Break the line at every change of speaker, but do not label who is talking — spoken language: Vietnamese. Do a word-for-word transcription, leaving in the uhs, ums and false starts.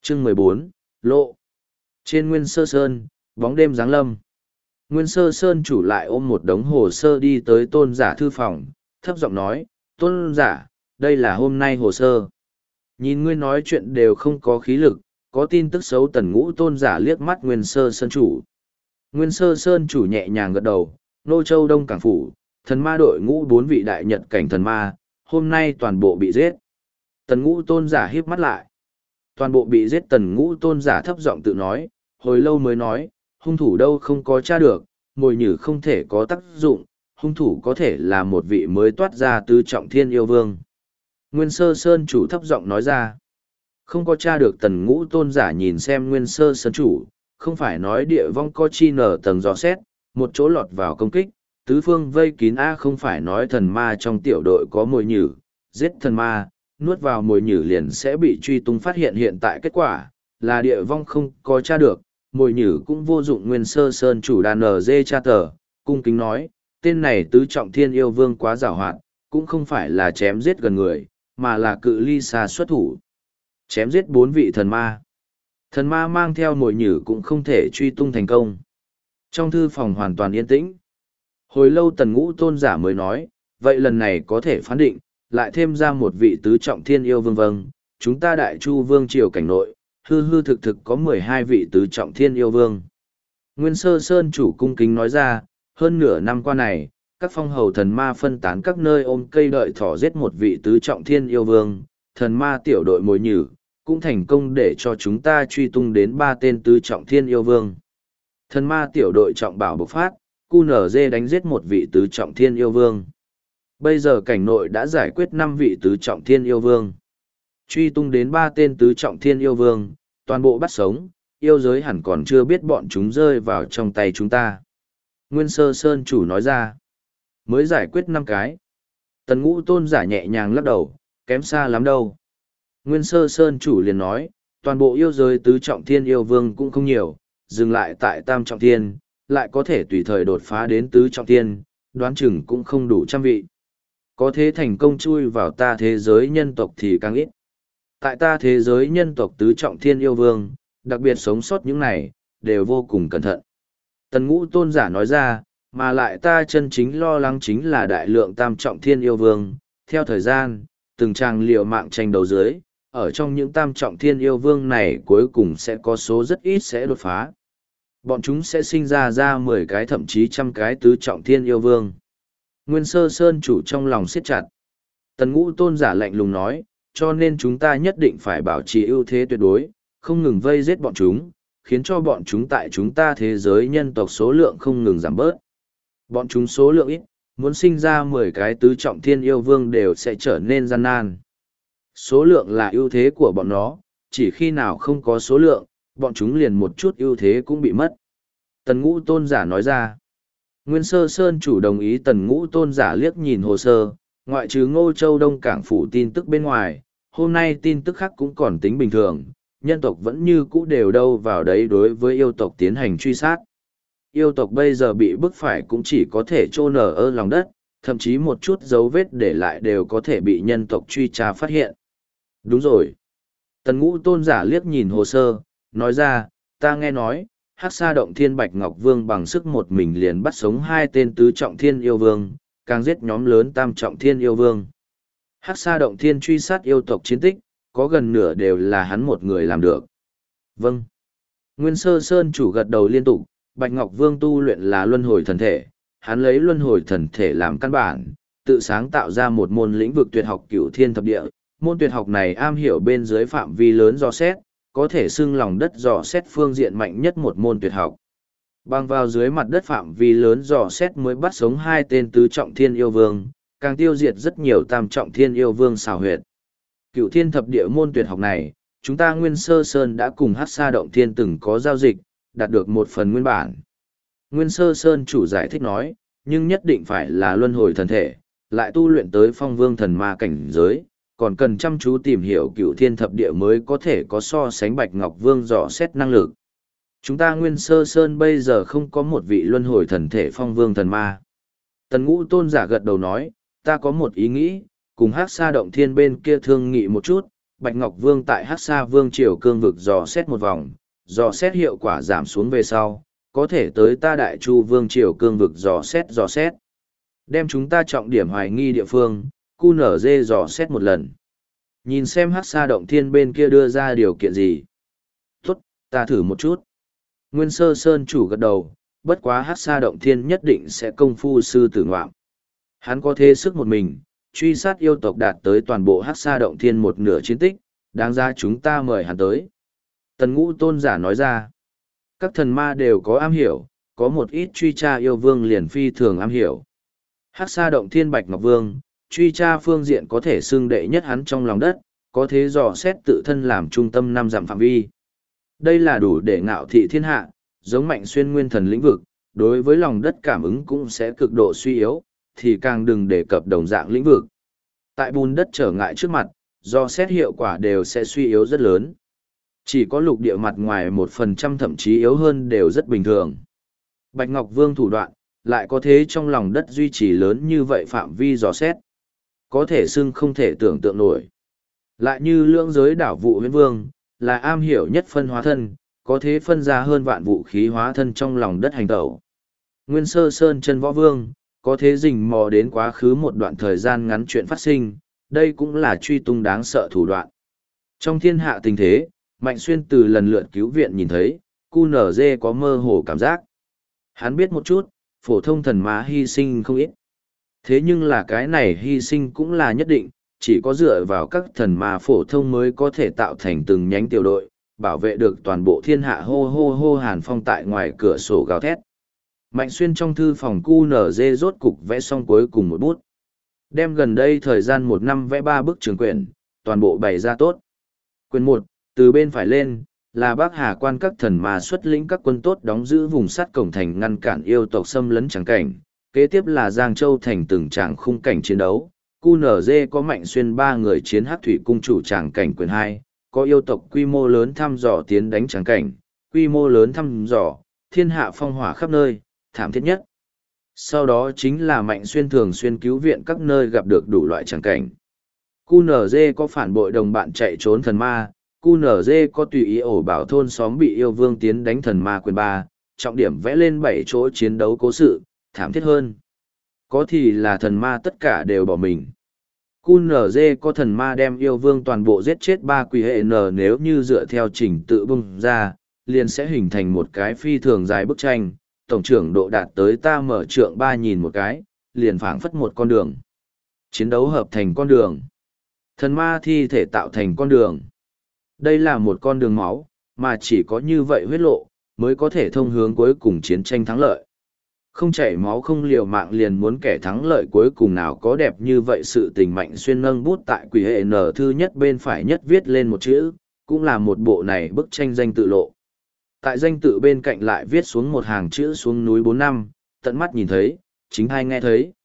Chương mười bốn, Lộ. Trên Nguyên Sơ Sơn, bóng đêm giáng lâm. Nguyên Sơ Sơn chủ lại ôm một đống hồ sơ đi tới tôn giả thư phòng, thấp giọng nói, tôn giả, đây là hôm nay hồ sơ. Nhìn ngươi nói chuyện đều không có khí lực, có tin tức xấu. Tần Ngũ tôn giả liếc mắt Nguyên Sơ Sơn chủ. Nguyên Sơ Sơn chủ nhẹ nhàng gật đầu, Nô Châu Đông Cảng Phủ, thần ma đội ngũ bốn vị đại nhật cảnh thần ma, hôm nay toàn bộ bị giết. Tần Ngũ tôn giả híp mắt lại. Toàn bộ bị giết. Tần Ngũ tôn giả thấp giọng tự nói, hồi lâu mới nói, hung thủ đâu không có tra được, mồi nhử không thể có tác dụng, hung thủ có thể là một vị mới toát ra tứ trọng thiên yêu vương. Nguyên Sơ Sơn chủ thấp giọng nói ra, không có tra được. Tần Ngũ tôn giả nhìn xem Nguyên Sơ Sơn chủ, không phải nói địa vong có chi nở tầng dò xét, một chỗ lọt vào công kích, tứ phương vây kín a, không phải nói thần ma trong tiểu đội có mồi nhử, giết thần ma, nuốt vào mồi nhử liền sẽ bị truy tung. Phát hiện hiện tại kết quả là địa vong không có tra được, mồi nhử cũng vô dụng. Nguyên Sơ Sơn chủ đàn ở dê cha tờ, cung kính nói, tên này tứ trọng thiên yêu vương quá giàu hoạt, cũng không phải là chém giết gần người, mà là cự ly xa xuất thủ. Chém giết bốn vị thần ma. Thần ma mang theo mồi nhử cũng không thể truy tung thành công. Trong thư phòng hoàn toàn yên tĩnh. Hồi lâu Tần Ngũ tôn giả mới nói, vậy lần này có thể phán định, lại thêm ra một vị tứ trọng thiên yêu vương. Vâng, chúng ta đại chu vương triều cảnh nội, hư hư thực thực có mười hai vị tứ trọng thiên yêu vương. Nguyên Sơ Sơn chủ cung kính nói ra, hơn nửa năm qua này, các phong hầu thần ma phân tán các nơi ôm cây đợi thỏ giết một vị tứ trọng thiên yêu vương, thần ma tiểu đội mồi nhử, cũng thành công để cho chúng ta truy tung đến ba tên tứ trọng thiên yêu vương. Thần ma tiểu đội trọng bảo bộc phát, cu nở dê đánh giết một vị tứ trọng thiên yêu vương. Bây giờ cảnh nội đã giải quyết năm vị tứ trọng thiên yêu vương. Truy tung đến ba tên tứ trọng thiên yêu vương, toàn bộ bắt sống, yêu giới hẳn còn chưa biết bọn chúng rơi vào trong tay chúng ta. Nguyên Sơ Sơn chủ nói ra, mới giải quyết năm cái. Tần Ngũ tôn giả nhẹ nhàng lắc đầu, kém xa lắm đâu. Nguyên Sơ Sơn chủ liền nói, toàn bộ yêu giới tứ trọng thiên yêu vương cũng không nhiều, dừng lại tại tam trọng thiên, lại có thể tùy thời đột phá đến tứ trọng thiên, đoán chừng cũng không đủ trăm vị. Có thế thành công chui vào ta thế giới nhân tộc thì càng ít. Tại ta thế giới nhân tộc tứ trọng thiên yêu vương, đặc biệt sống sót những này, đều vô cùng cẩn thận. Tần Ngũ tôn giả nói ra, mà lại ta chân chính lo lắng chính là đại lượng tam trọng thiên yêu vương. Theo thời gian, từng tràng liều mạng tranh đấu dưới, ở trong những tam trọng thiên yêu vương này cuối cùng sẽ có số rất ít sẽ đột phá. Bọn chúng sẽ sinh ra ra mười cái thậm chí trăm cái tứ trọng thiên yêu vương. Nguyên Sơ Sơn chủ trong lòng siết chặt. Tần Ngũ tôn giả lạnh lùng nói, cho nên chúng ta nhất định phải bảo trì ưu thế tuyệt đối, không ngừng vây giết bọn chúng, khiến cho bọn chúng tại chúng ta thế giới nhân tộc số lượng không ngừng giảm bớt. Bọn chúng số lượng ít, muốn sinh ra mười cái tứ trọng thiên yêu vương đều sẽ trở nên gian nan. Số lượng là ưu thế của bọn nó, chỉ khi nào không có số lượng, bọn chúng liền một chút ưu thế cũng bị mất. Tần Ngũ tôn giả nói ra. Nguyên Sơ Sơn chủ đồng ý. Tần Ngũ tôn giả liếc nhìn hồ sơ, ngoại trừ Ngô Châu Đông Cảng Phủ tin tức bên ngoài, hôm nay tin tức khác cũng còn tính bình thường, nhân tộc vẫn như cũ đều đâu vào đấy đối với yêu tộc tiến hành truy sát. Yêu tộc bây giờ bị bức phải cũng chỉ có thể chôn ở ơ lòng đất, thậm chí một chút dấu vết để lại đều có thể bị nhân tộc truy tra phát hiện. Đúng rồi. Tần Ngũ tôn giả liếc nhìn hồ sơ, nói ra, ta nghe nói, Hắc Sa Động Thiên Bạch Ngọc Vương bằng sức một mình liền bắt sống hai tên tứ trọng thiên yêu vương, càng giết nhóm lớn tam trọng thiên yêu vương. Hắc Sa Động Thiên truy sát yêu tộc chiến tích, có gần nửa đều là hắn một người làm được. Vâng. Nguyên Sơ Sơn chủ gật đầu liên tục, Bạch Ngọc Vương tu luyện là luân hồi thần thể, hắn lấy luân hồi thần thể làm căn bản, tự sáng tạo ra một môn lĩnh vực tuyệt học Cửu Thiên Thập Địa. Môn tuyệt học này am hiểu bên dưới phạm vi lớn dò xét, có thể xưng lòng đất dò xét phương diện mạnh nhất một môn tuyệt học. Băng vào dưới mặt đất phạm vi lớn dò xét mới bắt sống hai tên tứ trọng thiên yêu vương, càng tiêu diệt rất nhiều tam trọng thiên yêu vương xào huyệt. Cửu Thiên Thập Địa môn tuyệt học này, chúng ta Nguyên Sơ Sơn đã cùng Hắc Sa Động Thiên từng có giao dịch, đạt được một phần nguyên bản. Nguyên Sơ Sơn chủ giải thích nói, nhưng nhất định phải là luân hồi thần thể, lại tu luyện tới phong vương thần ma cảnh giới, còn cần chăm chú tìm hiểu Cửu Thiên Thập Địa mới có thể có so sánh Bạch Ngọc Vương dò xét năng lực. Chúng ta Nguyên Sơ Sơn bây giờ không có một vị luân hồi thần thể phong vương thần ma. Tần Ngũ tôn giả gật đầu nói, ta có một ý nghĩ, cùng Hắc Sa Động Thiên bên kia thương nghị một chút, Bạch Ngọc Vương tại Hắc Sa Vương Triều cương vực dò xét một vòng, dò xét hiệu quả giảm xuống về sau, có thể tới ta Đại Chu Vương Triều cương vực dò xét dò xét. Đem chúng ta trọng điểm hoài nghi địa phương, cu nở dê dò xét một lần. Nhìn xem Hắc Sa Động Thiên bên kia đưa ra điều kiện gì. Tốt, ta thử một chút. Nguyên Sơ Sơn chủ gật đầu, bất quá Hắc Sa Động Thiên nhất định sẽ công phu sư tử ngoạm. Hắn có thế sức một mình, truy sát yêu tộc đạt tới toàn bộ Hắc Sa Động Thiên một nửa chiến tích, đáng ra chúng ta mời hắn tới. Tần Ngũ tôn giả nói ra, các thần ma đều có am hiểu, có một ít truy tra yêu vương liền phi thường am hiểu. Hắc Sa Động Thiên Bạch Ngọc Vương, truy tra phương diện có thể xưng đệ nhất hắn trong lòng đất, có thế dò xét tự thân làm trung tâm năm dặm phạm vi. Đây là đủ để ngạo thị thiên hạ, giống Mạnh Xuyên nguyên thần lĩnh vực, đối với lòng đất cảm ứng cũng sẽ cực độ suy yếu, thì càng đừng đề cập đồng dạng lĩnh vực. Tại bùn đất trở ngại trước mặt, do xét hiệu quả đều sẽ suy yếu rất lớn. Chỉ có lục địa mặt ngoài một phần trăm thậm chí yếu hơn đều rất bình thường. Bạch Ngọc Vương thủ đoạn, lại có thế trong lòng đất duy trì lớn như vậy phạm vi dò xét. Có thể xưng không thể tưởng tượng nổi. Lại như lưỡng giới đảo vụ huyễn vương, là am hiểu nhất phân hóa thân, có thế phân ra hơn vạn vũ khí hóa thân trong lòng đất hành tẩu. Nguyên Sơ Sơn chân võ vương, có thế rình mò đến quá khứ một đoạn thời gian ngắn chuyện phát sinh, đây cũng là truy tung đáng sợ thủ đoạn. Trong thiên hạ tình thế, Mạnh Xuyên từ lần lượt cứu viện nhìn thấy, cu nở dê có mơ hồ cảm giác. Hắn biết một chút, phổ thông thần ma hy sinh không ít. Thế nhưng là cái này hy sinh cũng là nhất định, chỉ có dựa vào các thần ma phổ thông mới có thể tạo thành từng nhánh tiểu đội, bảo vệ được toàn bộ thiên hạ hô hô hô hàn phong tại ngoài cửa sổ gào thét. Mạnh Xuyên trong thư phòng cu nở dê rốt cục vẽ xong cuối cùng một bút. Đem gần đây thời gian một năm vẽ ba bức trường quyển, toàn bộ bày ra tốt. Quyển một, từ bên phải lên, là Bắc Hà quan các thần ma xuất lĩnh các quân tốt đóng giữ vùng sắt cổng thành ngăn cản yêu tộc xâm lấn trắng cảnh. Kế tiếp là Giang Châu thành từng tràng khung cảnh chiến đấu. cu nở dê có Mạnh Xuyên ba người chiến hắc thủy cung chủ tràng cảnh quyển hai, có yêu tộc quy mô lớn thăm dò tiến đánh tràng cảnh, quy mô lớn thăm dò, thiên hạ phong hỏa khắp nơi, thảm thiết nhất. Sau đó chính là Mạnh Xuyên thường xuyên cứu viện các nơi gặp được đủ loại tràng cảnh. cu nở dê có phản bội đồng bạn chạy trốn thần ma, cu nở dê có tùy ý ổ bảo thôn xóm bị yêu vương tiến đánh thần ma quyền ba, trọng điểm vẽ lên bảy chỗ chiến đấu cố sự, thảm thiết hơn. Có thì là thần ma tất cả đều bỏ mình. cu nở dê có thần ma đem yêu vương toàn bộ giết chết ba quỷ hệ n, nếu như dựa theo trình tự bung ra, liền sẽ hình thành một cái phi thường dài bức tranh, tổng trưởng độ đạt tới ta mở trượng ba nhìn một cái, liền phảng phất một con đường. Chiến đấu hợp thành con đường. Thần ma thi thể tạo thành con đường. Đây là một con đường máu, mà chỉ có như vậy huyết lộ, mới có thể thông hướng cuối cùng chiến tranh thắng lợi. Không chảy máu không liều mạng liền muốn kẻ thắng lợi cuối cùng nào có đẹp như vậy. Sự tình Mạnh Xuyên nâng bút tại quỷ hệ n thư nhất bên phải nhất viết lên một chữ, cũng là một bộ này bức tranh danh tự lộ. Tại danh tự bên cạnh lại viết xuống một hàng chữ xuống núi bốn năm, tận mắt nhìn thấy, chính hai nghe thấy.